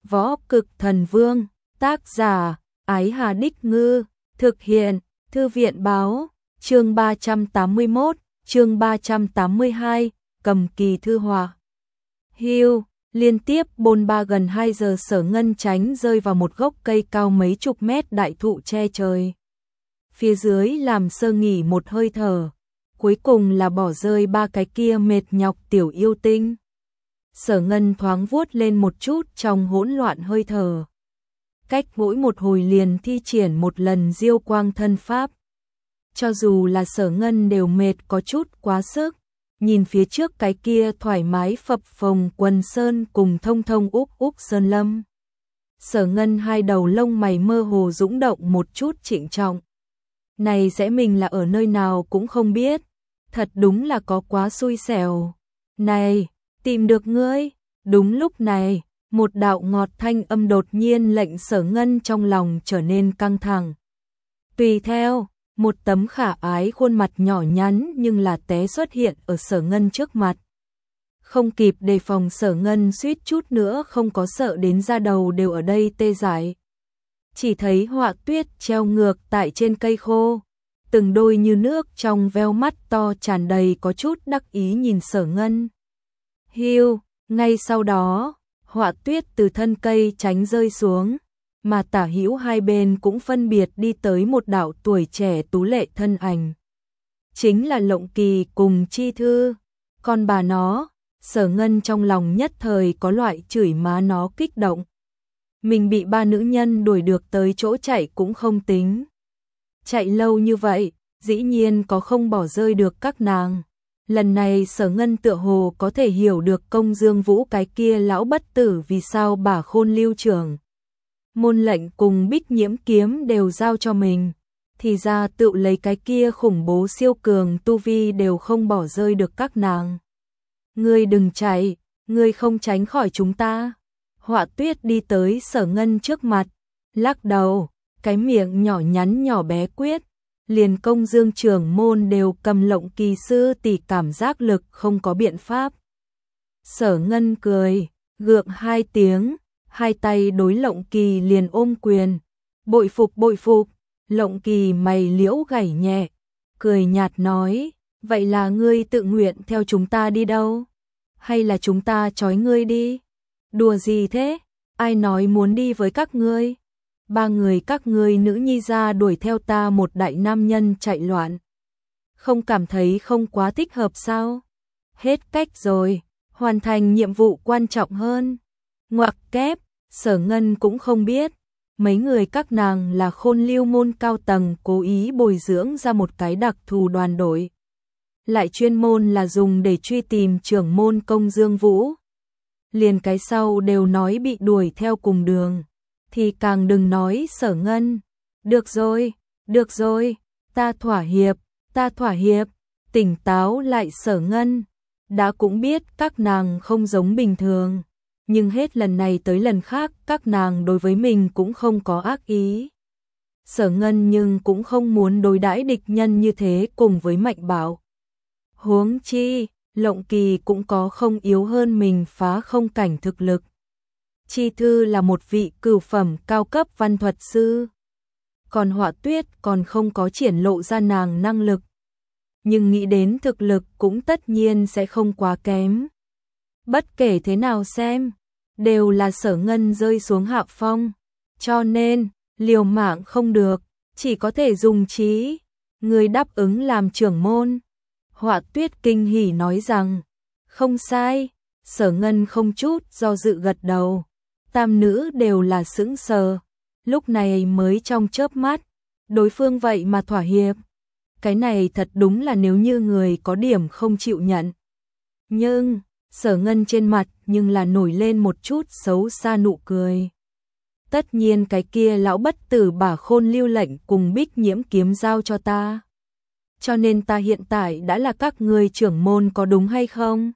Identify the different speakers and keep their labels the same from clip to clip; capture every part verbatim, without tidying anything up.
Speaker 1: Võ Cực Thần Vương, tác giả, Ái Hà Đích Ngư, thực hiện, Thư viện Báo, chương ba trăm tám mươi mốt, chương ba trăm tám mươi hai, cầm kỳ thư họa. Hưu, liên tiếp bôn ba gần hai giờ Sở Ngân tránh rơi vào một gốc cây cao mấy chục mét đại thụ che trời. Phía dưới làm sơ nghỉ một hơi thở, cuối cùng là bỏ rơi ba cái kia mệt nhọc tiểu yêu tinh. Sở Ngân thoáng vuốt lên một chút trong hỗn loạn hơi thở. Cách mỗi một hồi liền thi triển một lần diêu quang thân pháp. Cho dù là Sở Ngân đều mệt có chút quá sức, nhìn phía trước cái kia thoải mái phập phồng quần sơn cùng thông thông úp úp sơn lâm. Sở Ngân hai đầu lông mày mơ hồ dũng động một chút trịnh trọng. Này sẽ mình là ở nơi nào cũng không biết, thật đúng là có quá xui xẻo. Này, tìm được ngươi. Đúng lúc này, một đạo ngọt thanh âm đột nhiên lệnh Sở Ngân trong lòng trở nên căng thẳng. Tùy theo, một tấm khả ái khuôn mặt nhỏ nhắn nhưng là té xuất hiện ở Sở Ngân trước mặt. Không kịp đề phòng, Sở Ngân suýt chút nữa không có sợ đến da đầu đều ở đây tê dại. Chỉ thấy Họa Tuyết treo ngược tại trên cây khô, từng đôi như nước trong veo mắt to tràn đầy có chút đắc ý nhìn Sở Ngân. Hiu, ngay sau đó, Họa Tuyết từ thân cây tránh rơi xuống, mà tả hữu hai bên cũng phân biệt đi tới một đạo tuổi trẻ tú lệ thân ảnh. Chính là Lộng Kỳ cùng Chi Thư, con bà nó. Sở Ngân trong lòng nhất thời có loại chửi má nó kích động. Mình bị ba nữ nhân đuổi được tới chỗ chạy cũng không tính. Chạy lâu như vậy, dĩ nhiên có không bỏ rơi được các nàng. Lần này Sở Ngân tựa hồ có thể hiểu được Công Dương Vũ cái kia lão bất tử vì sao bà Khôn Lưu trưởng môn lệnh cùng Bích Nhiễm kiếm đều giao cho mình. Thì ra tự lấy cái kia khủng bố siêu cường tu vi đều không bỏ rơi được các nàng. Ngươi đừng chạy, ngươi không tránh khỏi chúng ta. Họa Tuyết đi tới Sở Ngân trước mặt, lắc đầu, cái miệng nhỏ nhắn nhỏ bé quyết. Liền Công Dương trưởng môn đều cầm Lộng Kỳ sư tỷ cảm giác lực không có biện pháp. Sở Ngân cười, gượng hai tiếng, hai tay đối Lộng Kỳ liền ôm quyền. Bội phục bội phục. Lộng Kỳ mày liễu gảy nhẹ, cười nhạt nói, vậy là ngươi tự nguyện theo chúng ta đi đâu? Hay là chúng ta trói ngươi đi? Đùa gì thế? Ai nói muốn đi với các ngươi? Ba người các ngươi nữ nhi ra đuổi theo ta một đại nam nhân chạy loạn. Không cảm thấy không quá thích hợp sao? Hết cách rồi, hoàn thành nhiệm vụ quan trọng hơn. Ngoặc kép, Sở Ngân cũng không biết. Mấy người các nàng là Khôn Lưu môn cao tầng cố ý bồi dưỡng ra một cái đặc thù đoàn đội. Lại chuyên môn là dùng để truy tìm trưởng môn Công Dương Vũ. Liền cái sau đều nói bị đuổi theo cùng đường. Thì càng đừng nói Sở Ngân. Được rồi, được rồi, ta thỏa hiệp, ta thỏa hiệp. Tỉnh táo lại Sở Ngân. Đã cũng biết các nàng không giống bình thường. Nhưng hết lần này tới lần khác các nàng đối với mình cũng không có ác ý. Sở Ngân nhưng cũng không muốn đối đãi địch nhân như thế cùng với Mạnh Bảo. Huống chi, Lộng Kỳ cũng có không yếu hơn mình phá không cảnh thực lực. Chi Thư là một vị cửu phẩm cao cấp văn thuật sư. Còn Họa Tuyết còn không có triển lộ ra nàng năng lực. Nhưng nghĩ đến thực lực cũng tất nhiên sẽ không quá kém. Bất kể thế nào xem, đều là Sở Ngân rơi xuống hạ phong. Cho nên, liều mạng không được, chỉ có thể dùng trí. Người đáp ứng làm trưởng môn. Họa Tuyết kinh hỉ nói rằng, không sai. Sở Ngân không chút do dự gật đầu. Tam nữ đều là sững sờ. Lúc này mới trong chớp mắt, đối phương vậy mà thỏa hiệp. Cái này thật đúng là nếu như người có điểm không chịu nhận. Nhưng, Sở Ngân trên mặt nhưng là nổi lên một chút xấu xa nụ cười. Tất nhiên cái kia lão bất tử bà Khôn Lưu lệnh cùng Bích Nhiễm kiếm giao cho ta. Cho nên ta hiện tại đã là các ngươi trưởng môn có đúng hay không?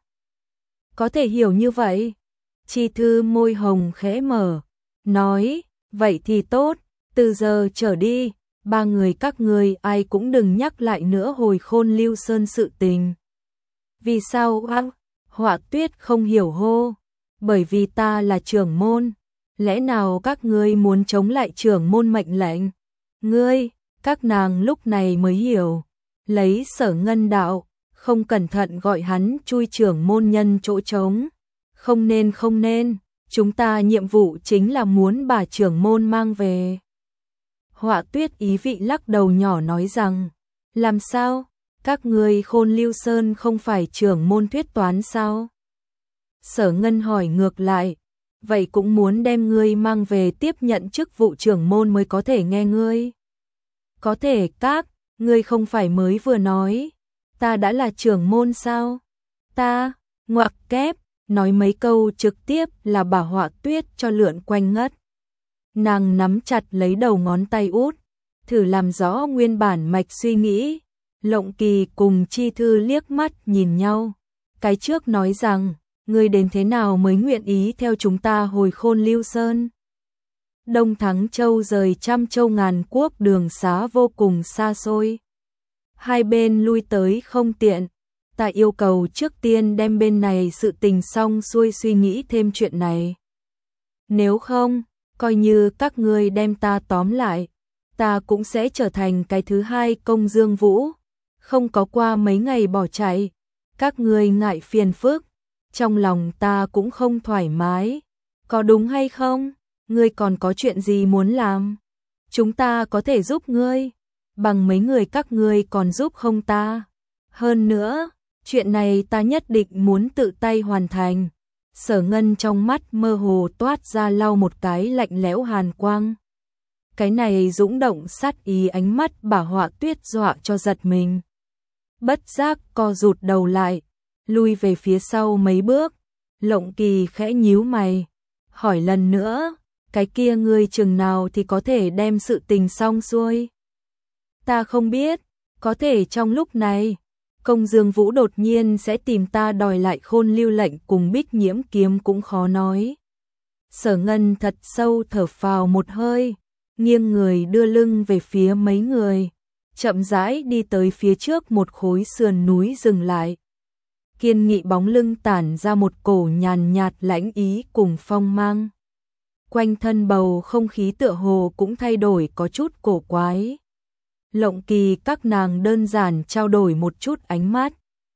Speaker 1: Có thể hiểu như vậy. Chi Thư môi hồng khẽ mở, nói, vậy thì tốt, từ giờ trở đi, ba người các ngươi ai cũng đừng nhắc lại nữa hồi Khôn Lưu Sơn sự tình. Vì sao? Họa Tuyết không hiểu hô, bởi vì ta là trưởng môn. lẽ nào các ngươi muốn chống lại trưởng môn mệnh lệnh? Ngươi, các nàng lúc này mới hiểu, lấy Sở Ngân đạo, không cẩn thận gọi hắn chui trưởng môn nhân chỗ trống. Không nên không nên, chúng ta nhiệm vụ chính là muốn bà trưởng môn mang về. Họa Tuyết ý vị lắc đầu nhỏ nói rằng, làm sao, các ngươi Khôn Lưu Sơn không phải trưởng môn thuyết toán sao? Sở Ngân hỏi ngược lại, vậy cũng muốn đem ngươi mang về tiếp nhận chức vụ trưởng môn mới có thể nghe ngươi. Có thể các, ngươi không phải mới vừa nói, ta đã là trưởng môn sao? Ta, ngoặc kép, nói mấy câu trực tiếp là bà Họa Tuyết cho lượn quanh ngất. Nàng nắm chặt lấy đầu ngón tay út, thử làm rõ nguyên bản mạch suy nghĩ. Lộng Kỳ cùng Chi Thư liếc mắt nhìn nhau. Cái trước nói rằng, ngươi đến thế nào mới nguyện ý theo chúng ta hồi Khôn Lưu Sơn? Đông Thắng Châu rời trăm châu ngàn quốc đường xá vô cùng xa xôi. Hai bên lui tới không tiện. Ta yêu cầu trước tiên đem bên này sự tình xong xuôi suy nghĩ thêm chuyện này. Nếu không, coi như các ngươi đem ta tóm lại, ta cũng sẽ trở thành cái thứ hai Công Dương Vũ. Không có qua mấy ngày bỏ chạy, các ngươi ngại phiền phức, trong lòng ta cũng không thoải mái. Có đúng hay không? Ngươi còn có chuyện gì muốn làm? Chúng ta có thể giúp ngươi, bằng mấy người các ngươi còn giúp không ta? Hơn nữa, chuyện này ta nhất định muốn tự tay hoàn thành. Sở Ngân trong mắt mơ hồ toát ra lau một cái lạnh lẽo hàn quang. Cái này dũng động sát ý ánh mắt bà Họa Tuyết dọa cho giật mình. Bất giác co rụt đầu lại, lui về phía sau mấy bước. Lộng Kỳ khẽ nhíu mày, hỏi lần nữa, cái kia ngươi chừng nào thì có thể đem sự tình xong xuôi? Ta không biết, có thể trong lúc này, Công Dương Vũ đột nhiên sẽ tìm ta đòi lại Khôn Lưu lệnh cùng Bích Nhiễm kiếm cũng khó nói. Sở Ngân thật sâu thở phào một hơi, nghiêng người đưa lưng về phía mấy người, chậm rãi đi tới phía trước một khối sườn núi dừng lại. Kiên nghị bóng lưng tản ra một cổ nhàn nhạt lãnh ý cùng phong mang. Quanh thân bầu không khí tựa hồ cũng thay đổi có chút cổ quái. Lộng Kỳ các nàng đơn giản trao đổi một chút ánh mắt.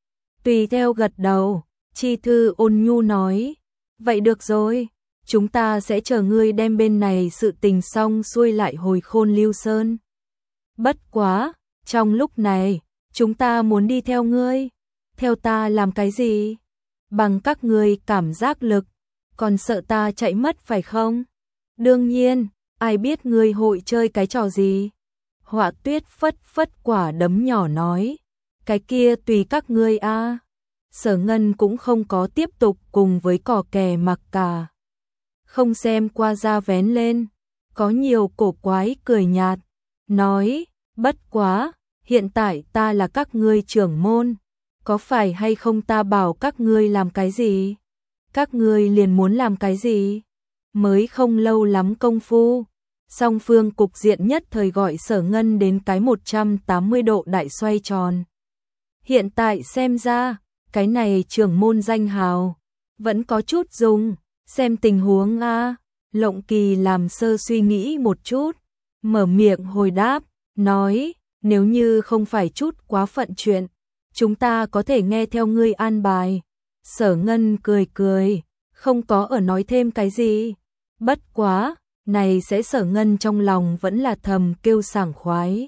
Speaker 1: Tùy theo gật đầu, Chi Thư ôn nhu nói, vậy được rồi, chúng ta sẽ chờ ngươi đem bên này sự tình xong xuôi lại hồi Khôn Lưu Sơn. Bất quá, trong lúc này, chúng ta muốn đi theo ngươi. Theo ta làm cái gì? Bằng các ngươi cảm giác lực, còn sợ ta chạy mất phải không? Đương nhiên, ai biết ngươi hội chơi cái trò gì? Họa Tuyết phất phất quả đấm nhỏ nói, cái kia tùy các ngươi a. Sở Ngân cũng không có tiếp tục cùng với cò kè mặc cả. Không xem qua da vén lên, có nhiều cổ quái cười nhạt, nói, bất quá, hiện tại ta là các ngươi trưởng môn, có phải hay không ta bảo các ngươi làm cái gì? Các ngươi liền muốn làm cái gì? Mới không lâu lắm công phu, song phương cục diện nhất thời gọi Sở Ngân đến cái một trăm tám mươi độ đại xoay tròn. Hiện tại xem ra, cái này trưởng môn danh hào, vẫn có chút dùng, xem tình huống a. Lộng Kỳ làm sơ suy nghĩ một chút, mở miệng hồi đáp, nói, nếu như không phải chút quá phận chuyện, chúng ta có thể nghe theo ngươi an bài. Sở Ngân cười cười, không có ở nói thêm cái gì. Bất quá, này sẽ Sở Ngân trong lòng vẫn là thầm kêu sảng khoái.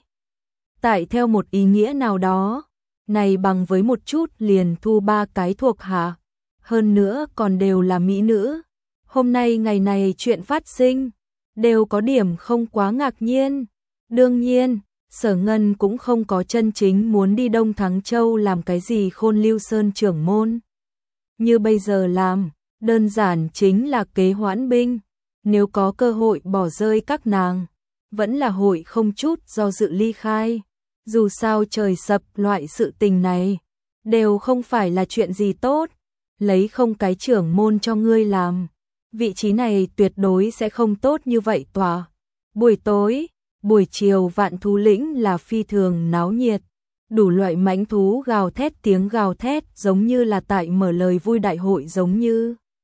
Speaker 1: Tại theo một ý nghĩa nào đó, này bằng với một chút liền thu ba cái thuộc hạ, hơn nữa còn đều là mỹ nữ. Hôm nay ngày này chuyện phát sinh, đều có điểm không quá ngạc nhiên. Đương nhiên, Sở Ngân cũng không có chân chính muốn đi Đông Thắng Châu làm cái gì Khôn Lưu Sơn trưởng môn. Như bây giờ làm, đơn giản chính là kế hoãn binh. Nếu có cơ hội bỏ rơi các nàng, vẫn là hội không chút do dự ly khai. Dù sao trời sập loại sự tình này, đều không phải là chuyện gì tốt. Lấy không cái trưởng môn cho ngươi làm, vị trí này tuyệt đối sẽ không tốt như vậy tòa. Buổi tối, buổi chiều Vạn Thú Lĩnh là phi thường náo nhiệt. Đủ loại mãnh thú gào thét tiếng gào thét giống như là tại mở lời vui đại hội giống như.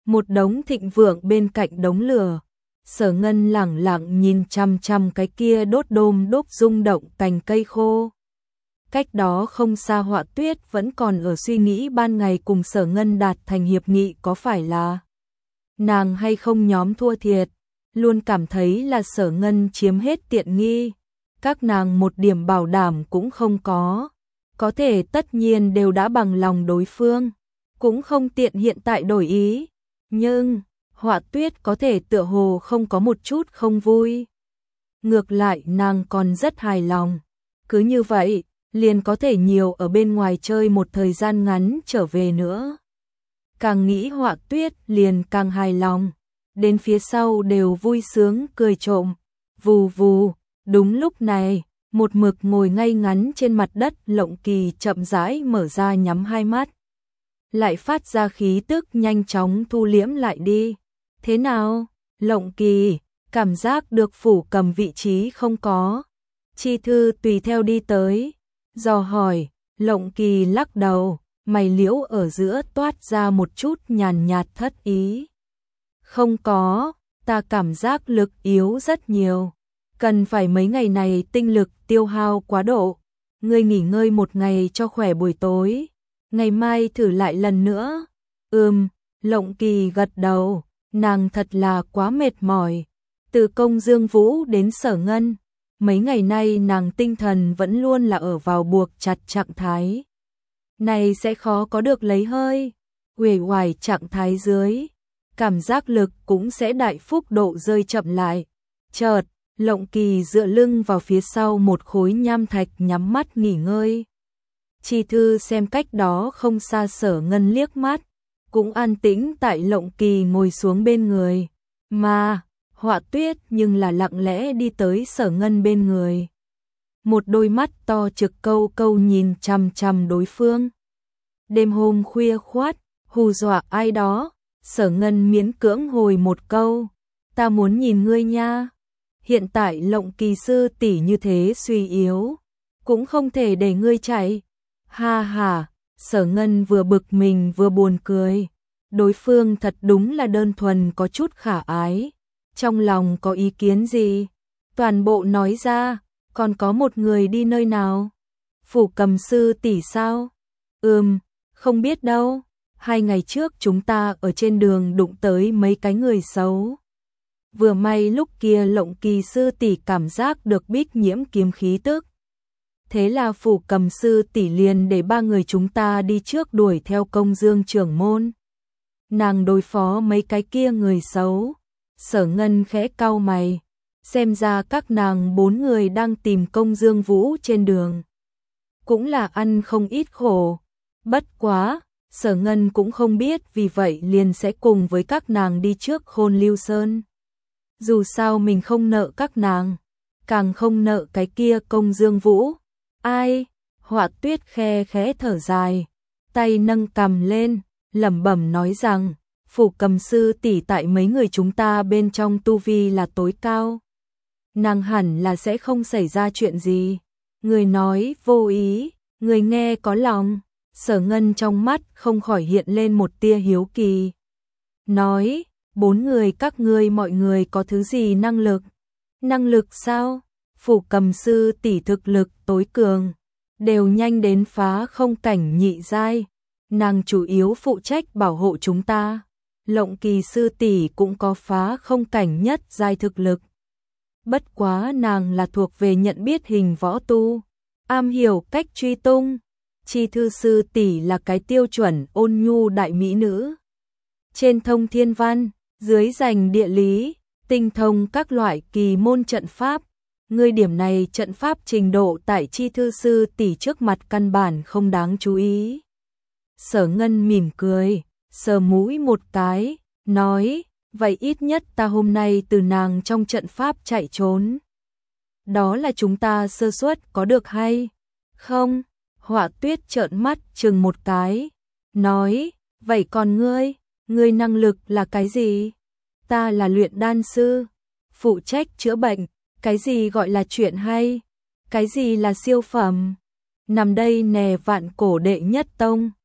Speaker 1: một đống thịnh vượng bên cạnh đống lửa. Sở Ngân lẳng lặng nhìn chằm chằm cái kia đốt đôm đốt rung động cành cây khô. Cách đó không xa Họa Tuyết vẫn còn ở suy nghĩ ban ngày cùng Sở Ngân đạt thành hiệp nghị có phải là nàng hay không nhóm thua thiệt, luôn cảm thấy là Sở Ngân chiếm hết tiện nghi, các nàng một điểm bảo đảm cũng không có, có thể tất nhiên đều đã bằng lòng đối phương, cũng không tiện hiện tại đổi ý, nhưng Họa Tuyết có thể tựa hồ không có một chút không vui. Ngược lại nàng còn rất hài lòng, cứ như vậy, liền có thể nhiều ở bên ngoài chơi một thời gian ngắn trở về nữa. Càng nghĩ Họa Tuyết liền càng hài lòng, đến phía sau đều vui sướng cười trộm, vù vù, đúng lúc này, một mực ngồi ngay ngắn trên mặt đất Lộng Kỳ chậm rãi mở ra nhắm hai mắt. Lại phát ra khí tức nhanh chóng thu liễm lại đi. Thế nào, Lộng Kỳ, cảm giác được phủ cầm vị trí không có? Chi Thư tùy theo đi tới, dò hỏi, Lộng Kỳ lắc đầu, mày liễu ở giữa toát ra một chút nhàn nhạt thất ý. Không có, ta cảm giác lực yếu rất nhiều, cần phải mấy ngày này tinh lực tiêu hao quá độ, ngươi nghỉ ngơi một ngày cho khỏe buổi tối, ngày mai thử lại lần nữa. Ừm, Lộng Kỳ gật đầu, nàng thật là quá mệt mỏi, từ Công Dương Vũ đến Sở Ngân, mấy ngày nay nàng tinh thần vẫn luôn là ở vào buộc chặt trạng thái. Này sẽ khó có được lấy hơi, uể oải trạng thái dưới, cảm giác lực cũng sẽ đại phúc độ rơi chậm lại. Chợt, Lộng Kỳ dựa lưng vào phía sau một khối nham thạch nhắm mắt nghỉ ngơi. Chi Thư xem cách đó không xa Sở Ngân liếc mắt, cũng an tĩnh tại Lộng Kỳ ngồi xuống bên người, mà Họa Tuyết nhưng là lặng lẽ đi tới Sở Ngân bên người. Một đôi mắt to trực câu câu nhìn chằm chằm đối phương. Đêm hôm khuya khoắt, hù dọa ai đó, Sở Ngân miễn cưỡng hồi một câu, ta muốn nhìn ngươi nha. Hiện tại Lộng Kỳ sư tỷ như thế suy yếu, cũng không thể để ngươi chạy. Ha ha, Sở Ngân vừa bực mình vừa buồn cười, đối phương thật đúng là đơn thuần có chút khả ái. Trong lòng có ý kiến gì? Toàn bộ nói ra, còn có một người đi nơi nào? Phủ Cầm sư tỷ sao? Ừm, không biết đâu, hai ngày trước chúng ta ở trên đường đụng tới mấy cái người xấu. Vừa may lúc kia Lộng Kỳ sư tỷ cảm giác được Bích Nhiễm kiếm khí tức. Thế là Phủ Cầm sư tỷ liền để ba người chúng ta đi trước đuổi theo Công Dương trưởng môn. Nàng đối phó mấy cái kia người xấu. Sở Ngân khẽ cau mày, xem ra các nàng bốn người đang tìm Công Dương Vũ trên đường. Cũng là ăn không ít khổ. Bất quá, Sở Ngân cũng không biết vì vậy liền sẽ cùng với các nàng đi trước Khôn Lưu Sơn. Dù sao mình không nợ các nàng, càng không nợ cái kia Công Dương Vũ. Ai? Họa Tuyết khe khẽ thở dài, tay nâng cằm lên, lẩm bẩm nói rằng, Phủ Cầm sư tỷ tại mấy người chúng ta bên trong tu vi là tối cao. Nàng hẳn là sẽ không xảy ra chuyện gì. Người nói vô ý, người nghe có lòng. Sở Ngân trong mắt không khỏi hiện lên một tia hiếu kỳ. Nói, bốn người các ngươi mọi người có thứ gì năng lực? Năng lực sao? Phủ Cầm sư tỷ thực lực tối cường, đều nhanh đến phá không cảnh nhị giai. Nàng chủ yếu phụ trách bảo hộ chúng ta. Lộng Kỳ sư tỷ cũng có phá không cảnh nhất giai thực lực. Bất quá nàng là thuộc về nhận biết hình võ tu, am hiểu cách truy tung. Chi Thư sư tỷ là cái tiêu chuẩn ôn nhu đại mỹ nữ. Trên thông thiên văn, dưới dành địa lý, tinh thông các loại kỳ môn trận pháp. Ngươi điểm này trận pháp trình độ tại Chi Thư sư tỷ trước mặt căn bản không đáng chú ý. Sở Ngân mỉm cười, sờ mũi một cái, nói, vậy ít nhất ta hôm nay từ nàng trong trận pháp chạy trốn. Đó là chúng ta sơ suất có được hay không? Họa Tuyết trợn mắt chừng một cái, nói, vậy còn ngươi, ngươi năng lực là cái gì? Ta là luyện đan sư, phụ trách chữa bệnh, cái gì gọi là chuyện hay? Cái gì là siêu phẩm? Nằm đây nè vạn cổ đệ nhất tông,